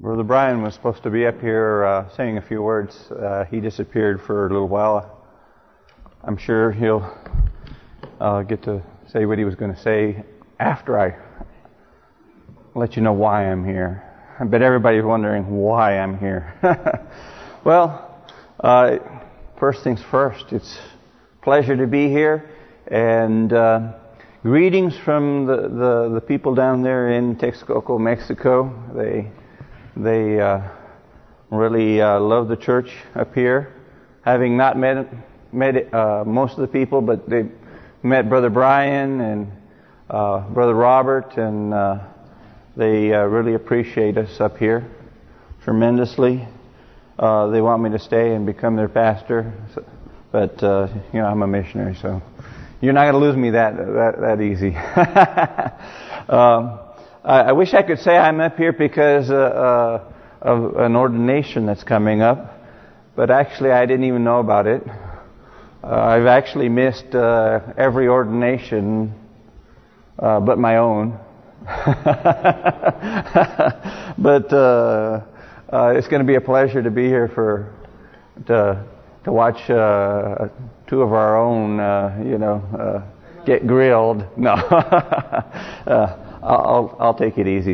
Brother Brian was supposed to be up here saying a few words. He disappeared for a little while. I'm sure he'll get to say what he was going to say after I let you know why I'm here. I bet everybody's wondering why I'm here. Well, first things first, it's a pleasure to be here. And greetings from the people down there in Texcoco, Mexico. They really love the church up here. Having not met most of the people, but they met Brother Brian and Brother Robert, and they really appreciate us up here tremendously. They want me to stay and become their pastor, but I'm a missionary, so you're not going to lose me that easy. I wish I could say I'm up here because of an ordination that's coming up, but actually I didn't even know about it. I've actually missed every ordination but my own. But it's going to be a pleasure to be here to watch two of our own, get grilled. No. I'll take it easy.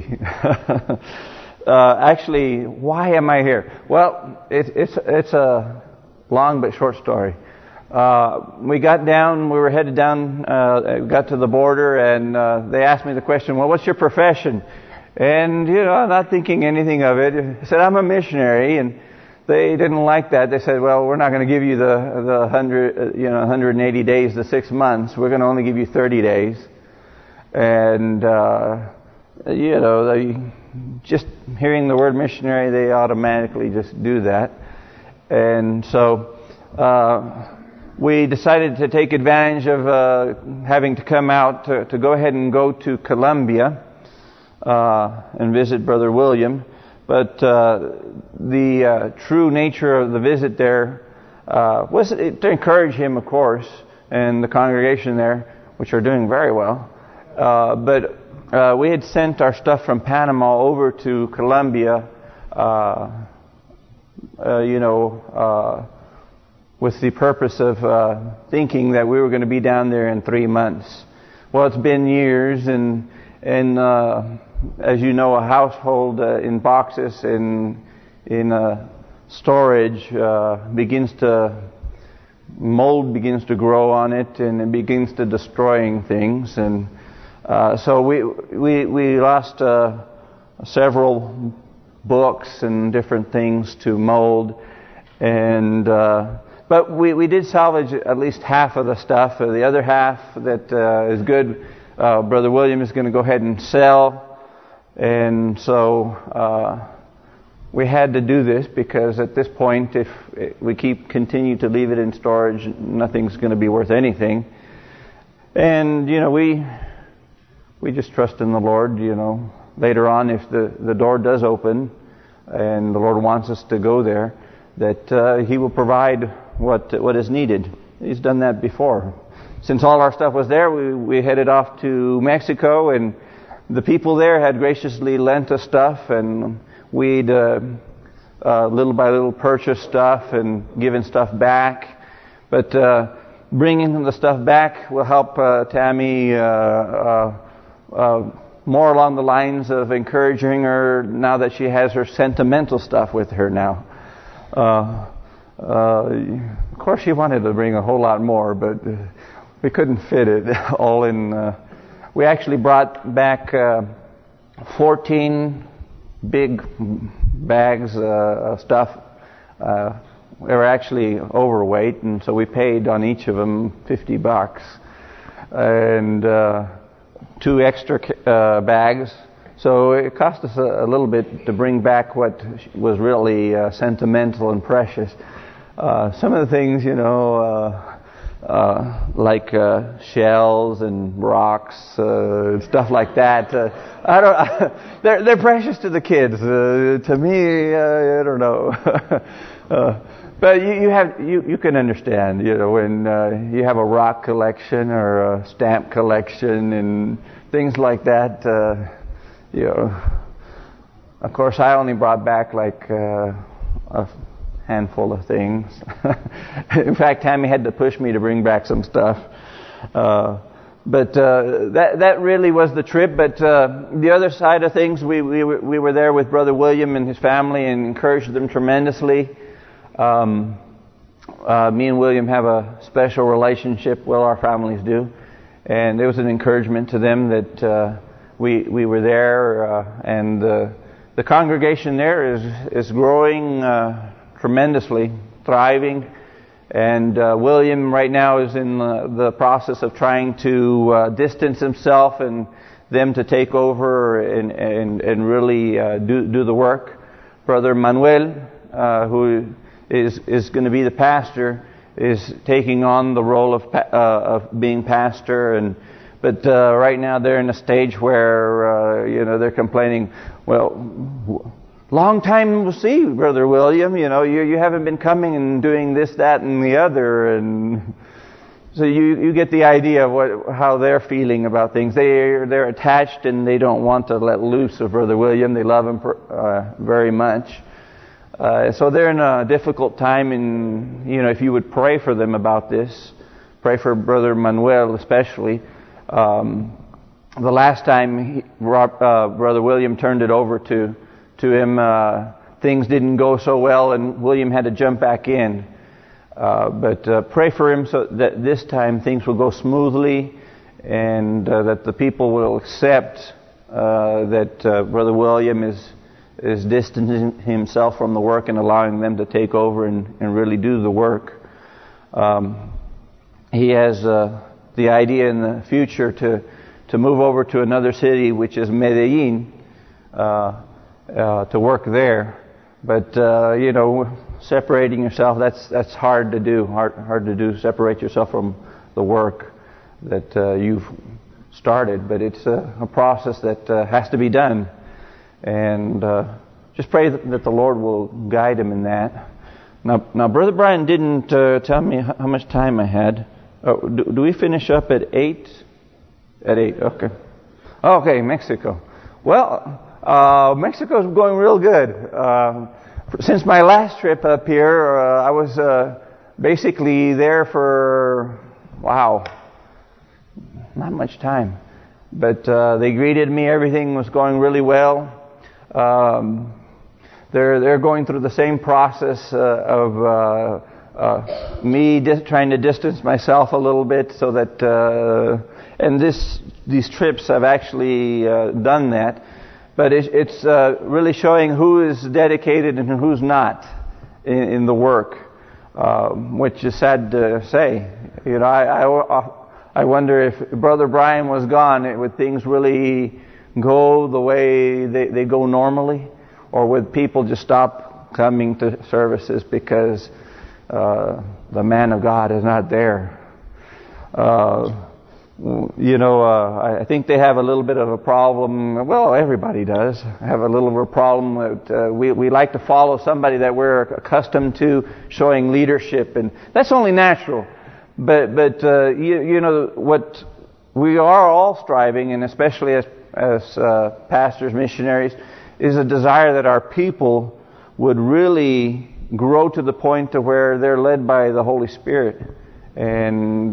Actually, why am I here? Well, it's a long but short story. We were headed down, got to the border, and they asked me the question, well, what's your profession? And, I'm not thinking anything of it. I said, I'm a missionary, and they didn't like that. They said, well, we're not going to give you the 180 days, the 6 months. We're going to only give you 30 days. And, they just hearing the word missionary, they automatically just do that. And so, we decided to take advantage of having to come out to go ahead and go to Colombia and visit Brother William. But the true nature of the visit there was to encourage him, of course, and the congregation there, which are doing very well. But we had sent our stuff from Panama over to Colombia, with the purpose of thinking that we were going to be down there in 3 months. Well, it's been years, and as you know, a household in boxes in storage mold begins to grow on it, and it begins to destroying things, and so we lost several books and different things to mold, and but we did salvage at least half of the stuff. The other half that is good, Brother William is going to go ahead and sell. And so we had to do this because at this point, if we continue to leave it in storage, nothing's going to be worth anything. And we just trust in the Lord. Later on, if the door does open and the Lord wants us to go there, that He will provide what is needed. He's done that before. Since all our stuff was there, we headed off to Mexico, and the people there had graciously lent us stuff, and we'd little by little purchased stuff and given stuff back. But bringing the stuff back will help Tammy more along the lines of encouraging her now that she has her sentimental stuff with her now. Of course, she wanted to bring a whole lot more, but we couldn't fit it all in. We actually brought back 14 big bags of stuff. They were actually overweight, and so we paid on each of them $50, and 2 extra bags. So it cost us a little bit to bring back what was really sentimental and precious. Some of the things, like shells and rocks, stuff like that. They're precious to the kids. To me, I don't know. But you can understand, when you have a rock collection or a stamp collection and things like that. Of course, I only brought back like a handful of things. In fact, Tammy had to push me to bring back some stuff. But that really was the trip. But the other side of things, we were there with Brother William and his family and encouraged them tremendously. Me and William have a special relationship. Well, our families do. And it was an encouragement to them that we were there. And the congregation there is growing tremendously, thriving. And William right now is in the process of trying to distance himself and them to take over and really do the work. Brother Manuel, who is going to be the pastor, is taking on the role of being pastor. But right now they're in a stage where they're complaining. Well, long time no see, Brother William. You haven't been coming and doing this, that, and the other, and so you get the idea of how they're feeling about things. They're attached and they don't want to let loose of Brother William. They love him very much. So they're in a difficult time, and if you would pray for them about this, pray for Brother Manuel especially. The last time Brother William turned it over to him, things didn't go so well, and William had to jump back in. But pray for him so that this time things will go smoothly, and that the people will accept that Brother William is distancing himself from the work and allowing them to take over and really do the work. He has the idea in the future to move over to another city, which is Medellin, to work there. But separating yourself, that's hard to do. Hard to do. Separate yourself from the work that you've started. But it's a process that has to be done. And just pray that the Lord will guide him in that. Now, Brother Brian didn't tell me how much time I had. Do we finish up at 8? At 8, okay. Okay, Mexico. Well, Mexico's going real good. Since my last trip up here, I was basically there for, not much time. But they greeted me. Everything was going really well. They're going through the same process of me trying to distance myself a little bit, so that and these trips have actually done that. But it's really showing who is dedicated and who's not in the work, which is sad to say. I wonder if Brother Brian was gone, would things really go the way they go normally, or would people just stop coming to services because the man of God is not there? I think they have a little bit of a problem. Well, everybody does have a little of a problem that we like to follow somebody that we're accustomed to showing leadership, and that's only natural. But what we are all striving, and especially as pastors, missionaries, is a desire that our people would really grow to the point to where they're led by the Holy Spirit, and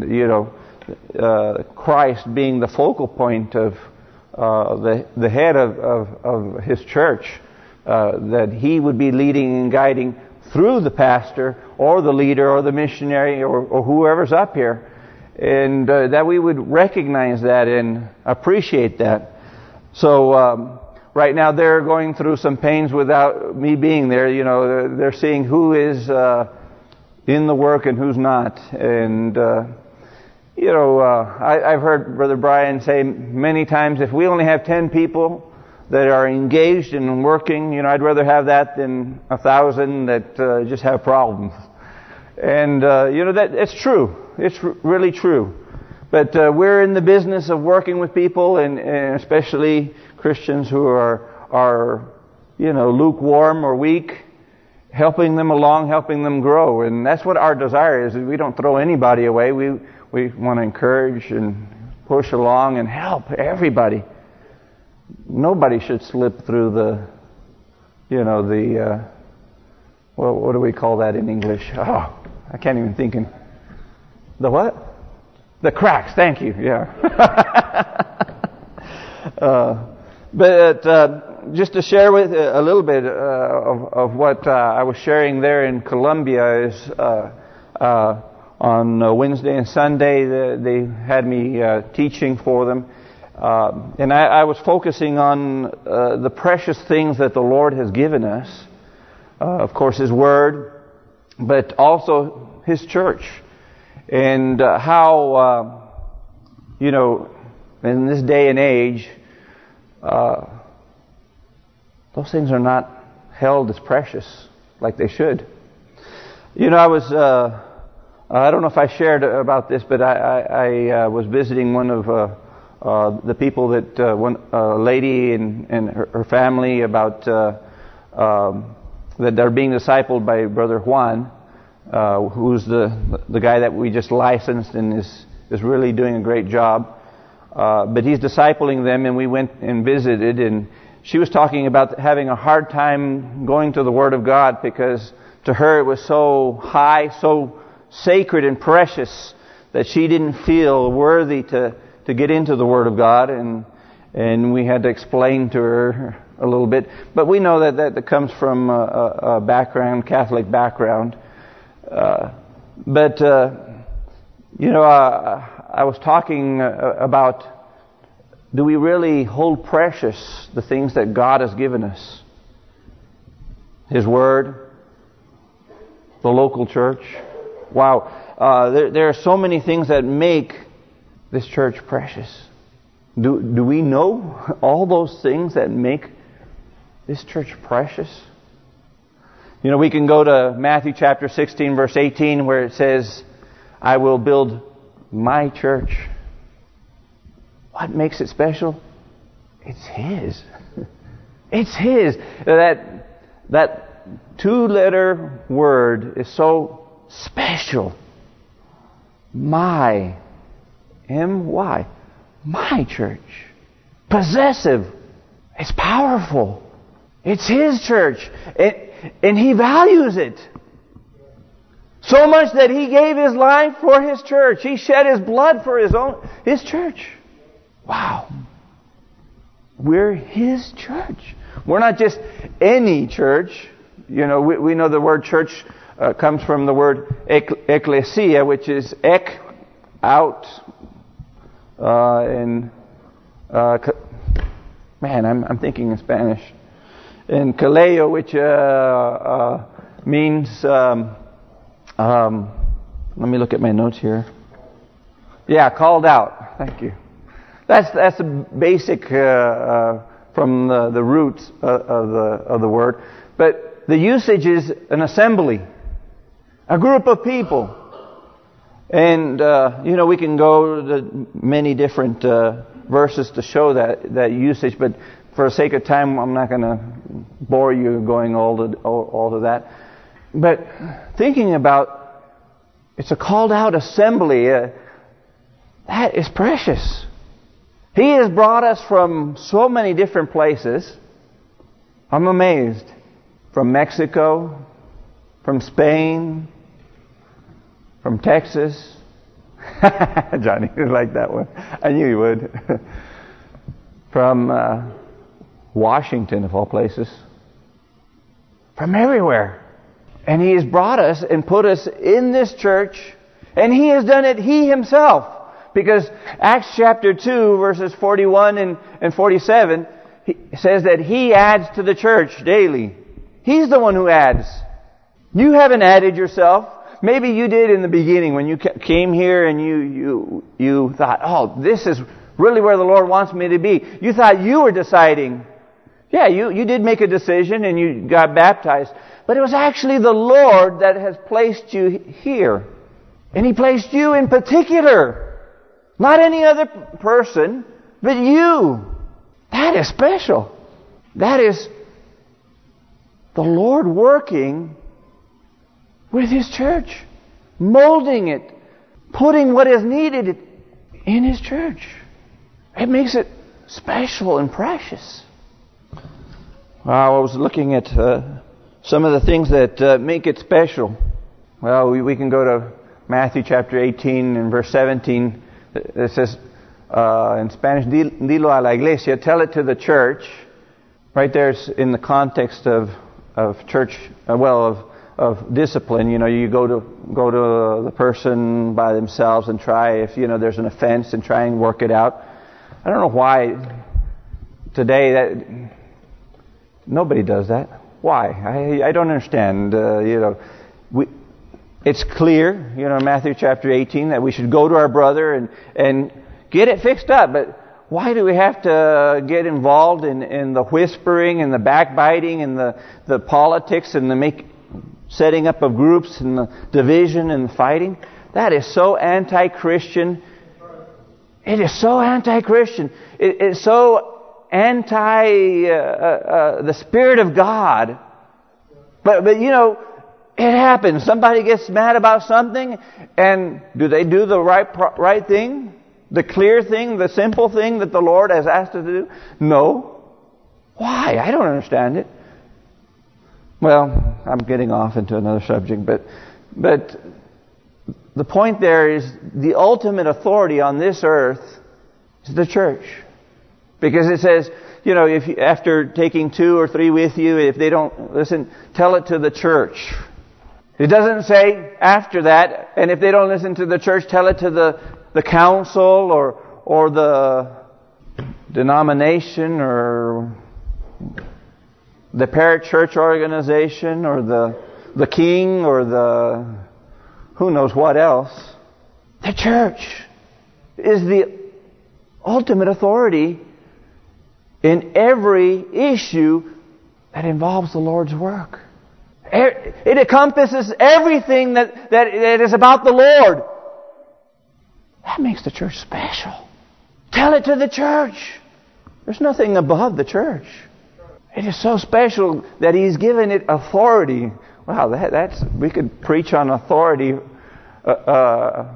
Christ being the focal point of the head of His church, that He would be leading and guiding through the pastor or the leader or the missionary or whoever's up here, and that we would recognize that and appreciate that. So right now they're going through some pains without me being there. They're seeing who is in the work and who's not, and I've heard Brother Brian say many times, if we only have 10 people that are engaged and working, I'd rather have that than 1,000 that just have problems. And that it's true. It's really true. But we're in the business of working with people, and especially Christians who are lukewarm or weak, helping them along, helping them grow. And that's what our desire is. We don't throw anybody away. We want to encourage and push along and help everybody. Nobody should slip through what do we call that in English? Oh, I can't even think. The what? The cracks. Thank you. Yeah. But just to share with a little bit of what I was sharing there in Colombia is on Wednesday and Sunday they had me teaching for them. And I was focusing on the precious things that the Lord has given us. Of course, His Word, but also His church. And how, in this day and age, those things are not held as precious like they should. I don't know if I shared about this, but I was visiting one of the people that a lady and her family about that they're being discipled by Brother Juan, who's the guy that we just licensed and is really doing a great job. But he's discipling them, and we went and visited, and she was talking about having a hard time going to the Word of God because to her it was so high, so sacred and precious that she didn't feel worthy to get into the Word of God, and we had to explain to her a little bit. But we know that comes from a background, Catholic background. I was talking about, do we really hold precious the things that God has given us? His Word, the local church. Wow. There are so many things that make this church precious. Do we know all those things that make this church precious? We can go to Matthew chapter 16, verse 18, where it says, I will build my church. What makes it special? It's His. It's His. That two-letter word is so special. My. M-Y. My church. Possessive. It's powerful. It's His church. And He values it. So much that He gave His life for His church. He shed His blood for His church. Wow. We're His church. We're not just any church. We know the word church comes from the word ecclesia, which is ek, out, and I'm thinking in Spanish. And kaleo, which means let me look at my notes here. Yeah, called out. Thank you. That's the basic from the roots of the word. But the usage is an assembly, a group of people. And we can go to many different verses to show that usage, but for the sake of time, I'm not going to bore you going all to that. But thinking about, it's a called out assembly. That is precious. He has brought us from so many different places. I'm amazed. From Mexico, from Spain, from Texas. Johnny, you like that one. I knew you would. From Washington, of all places. From everywhere. And He has brought us and put us in this church. And He has done it He Himself. Because Acts chapter 2, verses 41 and 47, says that He adds to the church daily. He's the one who adds. You haven't added yourself. Maybe you did in the beginning when you came here and you thought, oh, this is really where the Lord wants me to be. You thought you were deciding. Yeah, you did make a decision and you got baptized. But it was actually the Lord that has placed you here. And He placed you in particular. Not any other person, but you. That is special. That is the Lord working with His church. Molding it. Putting what is needed in His church. It makes it special and precious. I was looking at some of the things that make it special. Well, we can go to Matthew chapter 18 and verse 17. It says in Spanish, "Dilo a la iglesia," tell it to the church. Right there, it's in the context of church, of discipline. You know, you go to the person by themselves and try, if there's an offense, and try and work it out. I don't know why today that nobody does that. Why? I don't understand. It's clear, Matthew chapter 18, that we should go to our brother and get it fixed up. But why do we have to get involved in the whispering and the backbiting and the politics and the setting up of groups and the division and the fighting? That is so anti-Christian. It is so anti-Christian. It's so anti the Spirit of God. But it happens. Somebody gets mad about something, and do they do the right thing? The clear thing, the simple thing that the Lord has asked us to do? No. Why? I don't understand it. Well, I'm getting off into another subject, but the point there is the ultimate authority on this earth is the church. Because it says, if after taking 2 or 3 with you, if they don't listen, tell it to the church. It doesn't say after that, and if they don't listen to the church, tell it to the council or the denomination or the parachurch organization or the king or the who knows what else. The church is the ultimate authority in every issue that involves the Lord's work. It encompasses everything that is about the Lord. That makes the church special. Tell it to the church. There's nothing above the church. It is so special that He's given it authority. Wow, we could preach on authority a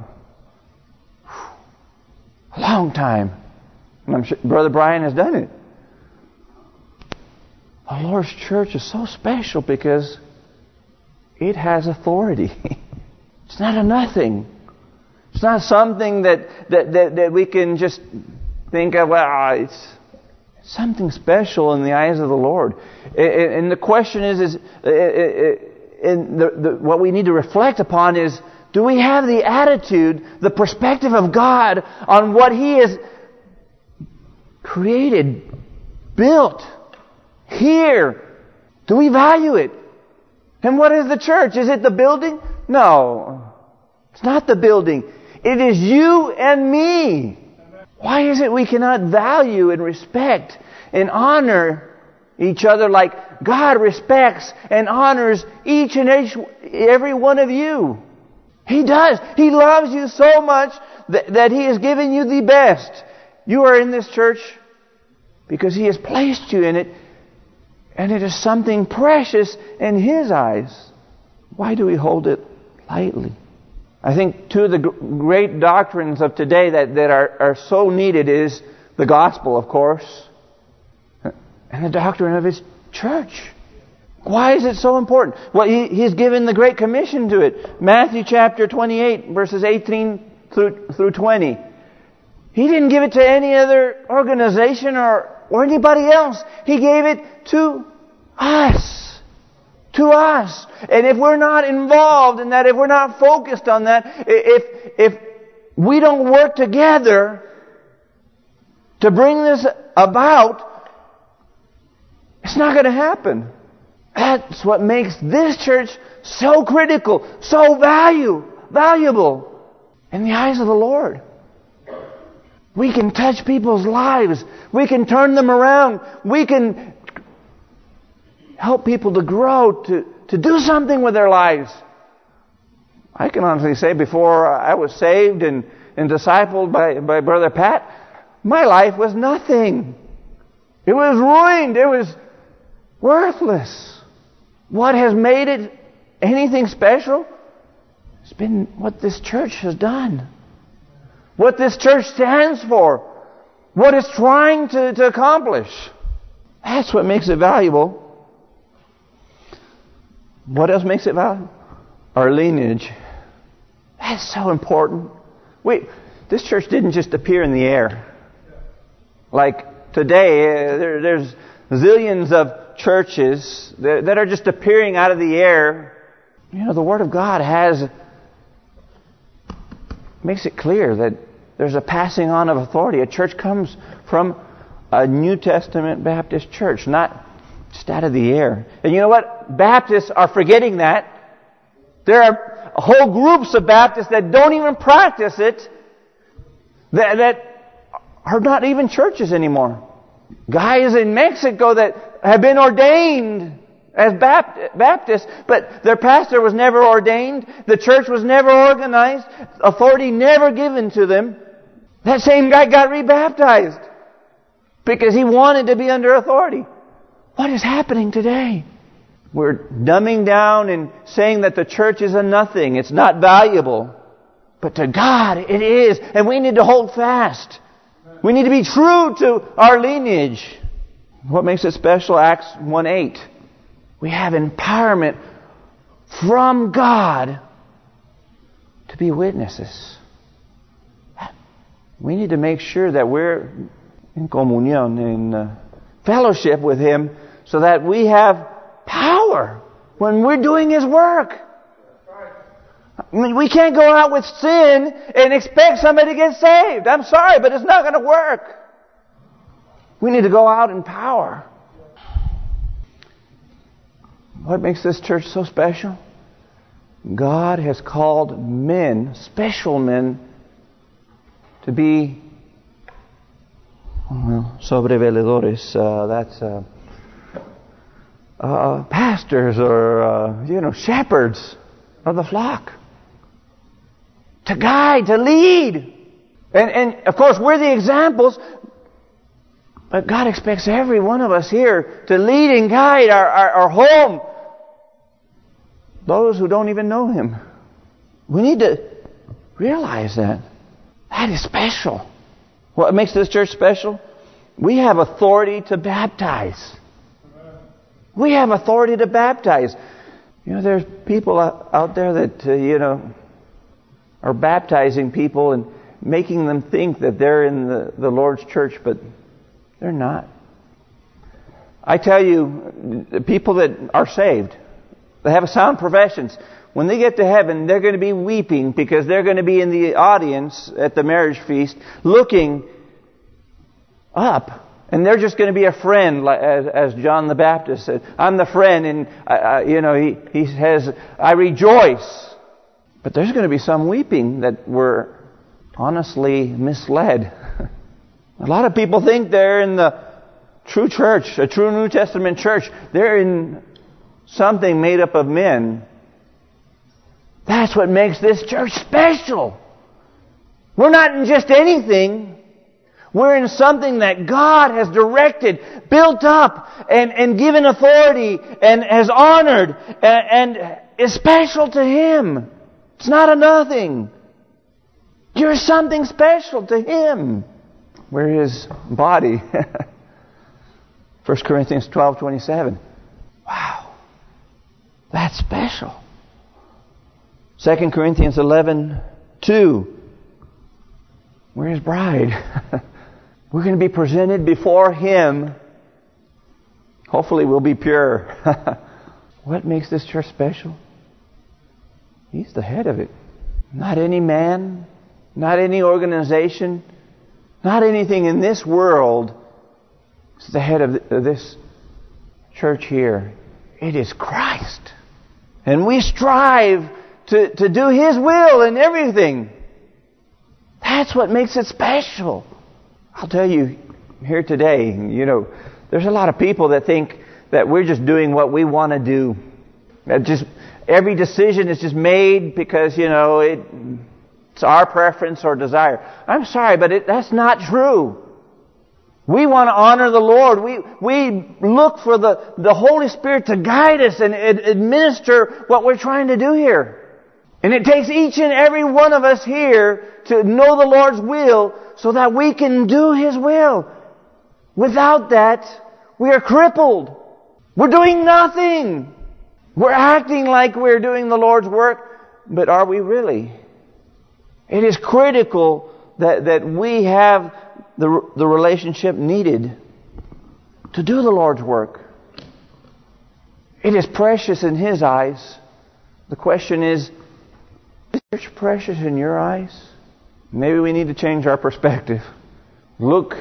long time. And I'm sure Brother Brian has done it. The Lord's church is so special because it has authority. It's not a nothing. It's not something that we can just think of, it's something special in the eyes of the Lord. And the question is what we need to reflect upon is, do we have the attitude, the perspective of God on what He has created, built, here? Do we value it? And what is the church? Is it the building? No. It's not the building. It is you and me. Why is it we cannot value and respect and honor each other like God respects and honors each and every one of you? He does. He loves you so much that He has given you the best. You are in this church because He has placed you in it, and it is something precious in His eyes. Why do we hold it lightly? I think 2 of the great doctrines of today that are so needed is the gospel, of course, and the doctrine of His church. Why is it so important? Well, He's given the Great Commission to it. Matthew chapter 28, verses 18 through 20. He didn't give it to any other organization or anybody else. He gave it to us. To us. And if we're not involved in that, if we're not focused on that, if we don't work together to bring this about, it's not going to happen. That's what makes this church so critical, so valuable in the eyes of the Lord. We can touch people's lives. We can turn them around. We can help people to grow, to do something with their lives. I can honestly say, before I was saved and discipled by Brother Pat, my life was nothing. It was ruined. It was worthless. What has made it anything special? It's been what this church has done. What this church stands for. What it's trying to accomplish. That's what makes it valuable. What else makes it valuable? Our lineage. That's so important. This church didn't just appear in the air. Like today, there's zillions of churches that are just appearing out of the air. You know, the Word of God makes it clear that there's a passing on of authority. A church comes from a New Testament Baptist church, not just out of the air. And you know what? Baptists are forgetting that. There are whole groups of Baptists that don't even practice it, that are not even churches anymore. Guys in Mexico that have been ordained as Baptists, but their pastor was never ordained, the church was never organized, authority never given to them. That same guy got rebaptized because he wanted to be under authority. What is happening today? We're dumbing down and saying that the church is a nothing. It's not valuable. But to God it is. And we need to hold fast. We need to be true to our lineage. What makes it special? Acts 1:8. We have empowerment from God to be witnesses. We need to make sure that we're in comunión, in fellowship with Him, so that we have power when we're doing His work. I mean, we can't go out with sin and expect somebody to get saved. I'm sorry, but it's not going to work. We need to go out in power. What makes this church so special? God has called men, special men, to be sobreveladores. That's pastors or shepherds of the flock. To guide, to lead. And of course we're the examples, but God expects every one of us here to lead and guide our home. Those who don't even know Him. We need to realize that. That is special. What makes this church special? We have authority to baptize. We have authority to baptize. There's people out there that, are baptizing people and making them think that they're in the Lord's church, but they're not. I tell you, the people that are saved, they have sound professions. When they get to heaven, they're going to be weeping because they're going to be in the audience at the marriage feast looking up. And they're just going to be a friend, as John the Baptist said. I'm the friend, and he says, I rejoice. But there's going to be some weeping that were honestly misled. A lot of people think they're in the true church, a true New Testament church. They're in something made up of men. That's what makes this church special. We're not in just anything. We're in something that God has directed, built up, and given authority, and has honored, and is special to Him. It's not a nothing. You're something special to Him. We're His body. 1 Corinthians 12:27. Wow. That's special. 2 Corinthians 11:2. We're His bride. We're going to be presented before Him. Hopefully we'll be pure. What makes this church special? He's the head of it. Not any man, not any organization, not anything in this world is the head of this church here. It is Christ. And we strive to do His will in everything. That's what makes it special. I'll tell you here today, there's a lot of people that think that we're just doing what we want to do. That just every decision is just made because, it's our preference or desire. I'm sorry, but that's not true. We want to honor the Lord. We look for the Holy Spirit to guide us and administer what we're trying to do here. And it takes each and every one of us here to know the Lord's will so that we can do His will. Without that, We are crippled. We're doing nothing. We're acting like we're doing the Lord's work, but are we really? It is critical that we have the relationship needed to do the Lord's work. It is precious in His eyes. The question is it precious in your eyes? Maybe we need to change our perspective. Look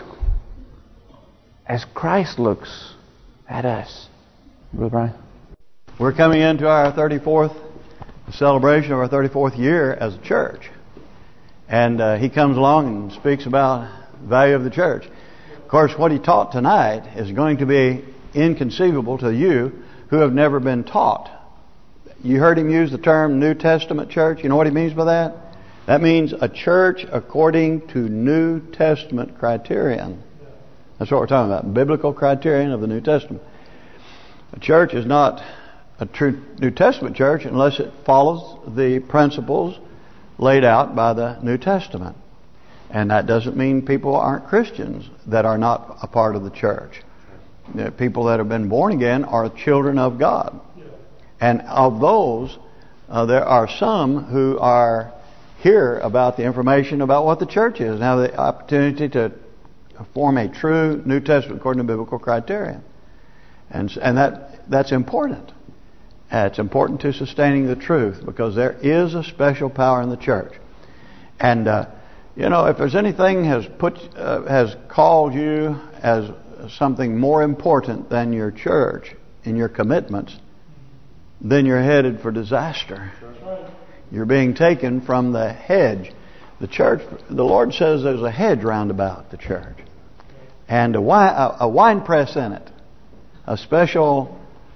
as Christ looks at us. Brother Brian? We're coming into our 34th celebration of our 34th year as a church. And he comes along and speaks about the value of the church. Of course, what he taught tonight is going to be inconceivable to you who have never been taught. You heard him use the term New Testament church. You know what he means by that? That means a church according to New Testament criterion. That's what we're talking about. Biblical criterion of the New Testament. A church is not a true New Testament church unless it follows the principles laid out by the New Testament. And that doesn't mean people aren't Christians that are not a part of the church. The people that have been born again are children of God. And of those, there are some who are hear about the information about what the church is and have the opportunity to form a true New Testament according to biblical criteria. And that's important. It's important to sustaining the truth because there is a special power in the church. And if there's anything has called you as something more important than your church in your commitments, then you're headed for disaster. That's right. You're being taken from the hedge. The church, the Lord says there's a hedge round about the church. And a wine press in it. A special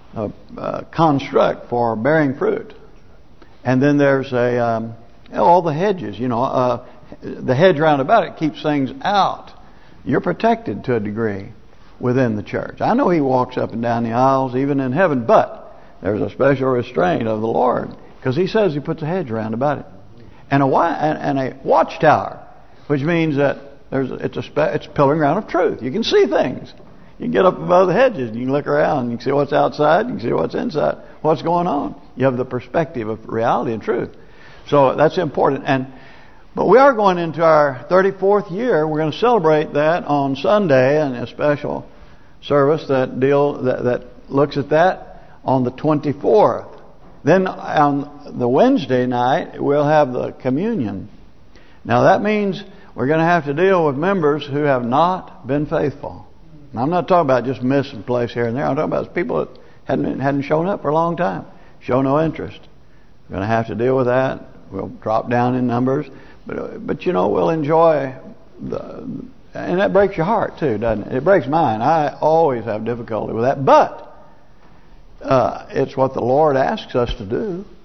construct for bearing fruit. And then there's all the hedges. The hedge round about it keeps things out. You're protected to a degree within the church. I know He walks up and down the aisles even in heaven, but there's a special restraint of the Lord because He says He puts a hedge around about it, and a watchtower, which means that it's a pillaring ground of truth. You can see things. You can get up above the hedges and you can look around. You can see what's outside. You can see what's inside. What's going on? You have the perspective of reality and truth. So that's important. But we are going into our 34th year. We're going to celebrate that on Sunday and a special service that looks at that on the 24th. Then on the Wednesday night, we'll have the communion. Now that means we're going to have to deal with members who have not been faithful. Now, I'm not talking about just missing a place here and there. I'm talking about people that hadn't shown up for a long time, show no interest. We're going to have to deal with that. We'll drop down in numbers, but we'll enjoy and that breaks your heart too, doesn't it? It breaks mine. I always have difficulty with that, but it's what the Lord asks us to do.